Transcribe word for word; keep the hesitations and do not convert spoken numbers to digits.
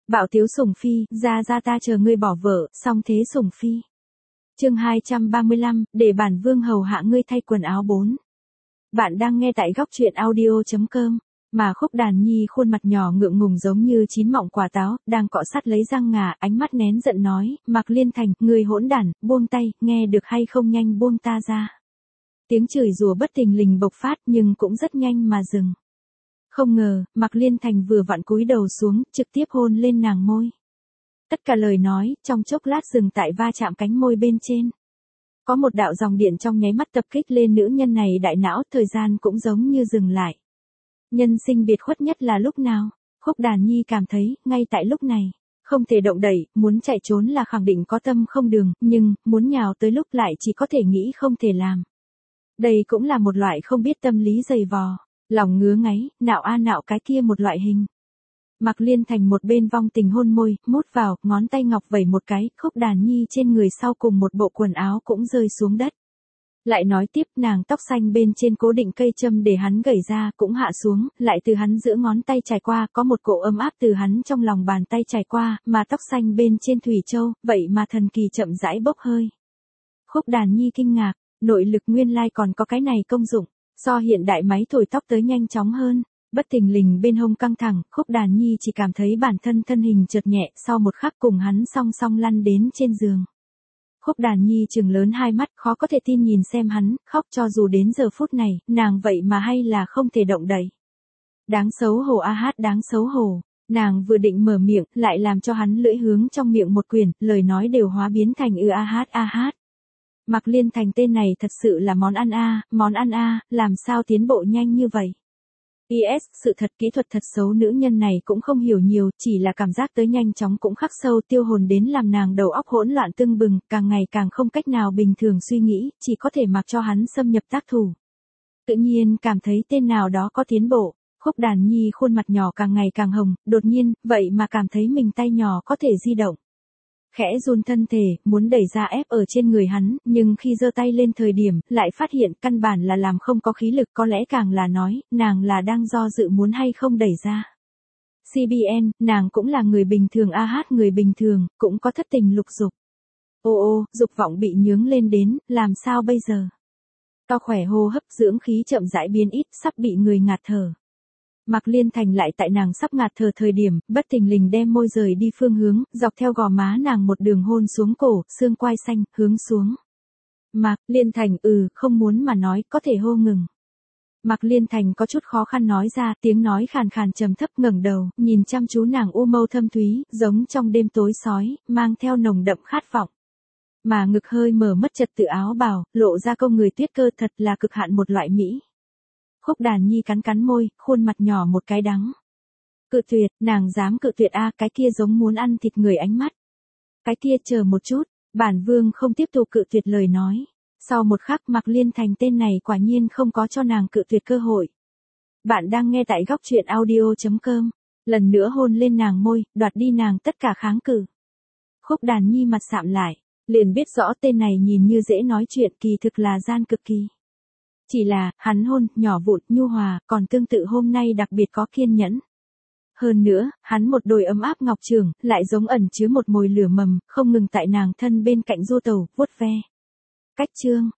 Bạo tiếu sủng phi, ra ra ta chờ ngươi bỏ vợ, xong thế sủng phi. Chương hai trăm ba mươi lăm, để bản vương hầu hạ ngươi thay quần áo bốn. Bạn đang nghe tại góc truyện audio chấm com, mà Khúc Đàn Nhi khuôn mặt nhỏ ngượng ngùng giống như chín mọng quả táo, đang cọ sát lấy răng ngà, ánh mắt nén giận nói, Mạc Liên Thành, ngươi hỗn đản, buông tay, nghe được hay không, nhanh buông ta ra. Tiếng chửi rủa bất thình lình bộc phát nhưng cũng rất nhanh mà dừng. Không ngờ, Mạc Liên Thành vừa vặn cúi đầu xuống, trực tiếp hôn lên nàng môi. Tất cả lời nói, trong chốc lát dừng tại va chạm cánh môi bên trên. Có một đạo dòng điện trong nháy mắt tập kích lên nữ nhân này đại não, thời gian cũng giống như dừng lại. Nhân sinh biệt khuất nhất là lúc nào? Khúc Đàn Nhi cảm thấy, ngay tại lúc này, không thể động đậy, muốn chạy trốn là khẳng định có tâm không đường, nhưng, muốn nhào tới lúc lại chỉ có thể nghĩ không thể làm. Đây cũng là một loại không biết tâm lý dày vò, lòng ngứa ngáy, nạo a nạo cái kia một loại hình. Mạc Liên Thành một bên vong tình hôn môi, mút vào, ngón tay ngọc vẩy một cái, Khúc Đàn Nhi trên người sau cùng một bộ quần áo cũng rơi xuống đất. Lại nói tiếp, nàng tóc xanh bên trên cố định cây châm để hắn gẩy ra cũng hạ xuống, lại từ hắn giữa ngón tay trải qua, có một cỗ ấm áp từ hắn trong lòng bàn tay trải qua, mà tóc xanh bên trên thủy châu, vậy mà thần kỳ chậm rãi bốc hơi. Khúc Đàn Nhi kinh ngạc, nội lực nguyên lai còn có cái này công dụng, so hiện đại máy thổi tóc tới nhanh chóng hơn. Bất thình lình bên hông căng thẳng, Khúc Đàn Nhi chỉ cảm thấy bản thân thân hình chợt nhẹ, sau một khắc cùng hắn song song lăn đến trên giường. Khúc Đàn Nhi trừng lớn hai mắt, khó có thể tin nhìn xem hắn, khóc cho dù đến giờ phút này, nàng vậy mà hay là không thể động đậy. Đáng xấu hổ a hát, đáng xấu hổ. Nàng vừa định mở miệng, lại làm cho hắn lưỡi hướng trong miệng một quyển, lời nói đều hóa biến thành ư a hát a hát. Mạc Liên Thành tên này thật sự là món ăn a, món ăn a, làm sao tiến bộ nhanh như vậy? pê ét, sự thật kỹ thuật thật xấu, nữ nhân này cũng không hiểu nhiều, chỉ là cảm giác tới nhanh chóng cũng khắc sâu tiêu hồn đến làm nàng đầu óc hỗn loạn tưng bừng, càng ngày càng không cách nào bình thường suy nghĩ, chỉ có thể mặc cho hắn xâm nhập tác thủ. Tự nhiên cảm thấy tên nào đó có tiến bộ, Khúc Đàn Nhi khuôn mặt nhỏ càng ngày càng hồng, đột nhiên, vậy mà cảm thấy mình tay nhỏ có thể di động. Khẽ run thân thể, muốn đẩy ra ép ở trên người hắn, nhưng khi giơ tay lên thời điểm, lại phát hiện căn bản là làm không có khí lực, có lẽ càng là nói, nàng là đang do dự muốn hay không đẩy ra. xê bê en, nàng cũng là người bình thường a hát, người bình thường, cũng có thất tình lục dục. Ô ô, dục vọng bị nhướng lên đến, làm sao bây giờ? To khỏe hô hấp dưỡng khí chậm rãi biến ít, sắp bị người ngạt thở. Mạc Liên Thành lại tại nàng sắp ngạt thở thời điểm, bất thình lình đem môi rời đi phương hướng, dọc theo gò má nàng một đường hôn xuống cổ, xương quai xanh, hướng xuống. Mạc Liên Thành, ừ, không muốn mà nói, có thể hô ngừng. Mạc Liên Thành có chút khó khăn nói ra, tiếng nói khàn khàn trầm thấp, ngẩng đầu, nhìn chăm chú nàng u mâu thâm thúy, giống trong đêm tối sói, mang theo nồng đậm khát vọng. Mà ngực hơi mở mất trật tự áo bào, lộ ra câu người tuyết cơ, thật là cực hạn một loại mỹ. Khúc Đàn Nhi cắn cắn môi, khuôn mặt nhỏ một cái đắng. Cự tuyệt, nàng dám cự tuyệt a, cái kia giống muốn ăn thịt người ánh mắt. Cái kia chờ một chút, bản vương không tiếp tục cự tuyệt lời nói. Sau một khắc Mạc Liên Thành tên này quả nhiên không có cho nàng cự tuyệt cơ hội. Bạn đang nghe tại góc truyện audio chấm com, lần nữa hôn lên nàng môi, đoạt đi nàng tất cả kháng cự. Khúc Đàn Nhi mặt sạm lại, liền biết rõ tên này nhìn như dễ nói chuyện, kỳ thực là gian cực kỳ. Chỉ là, hắn hôn, nhỏ vụn, nhu hòa, còn tương tự hôm nay đặc biệt có kiên nhẫn. Hơn nữa, hắn một đôi ấm áp ngọc trường, lại giống ẩn chứa một mồi lửa mầm, không ngừng tại nàng thân bên cạnh du tàu, vuốt ve. Cách chương,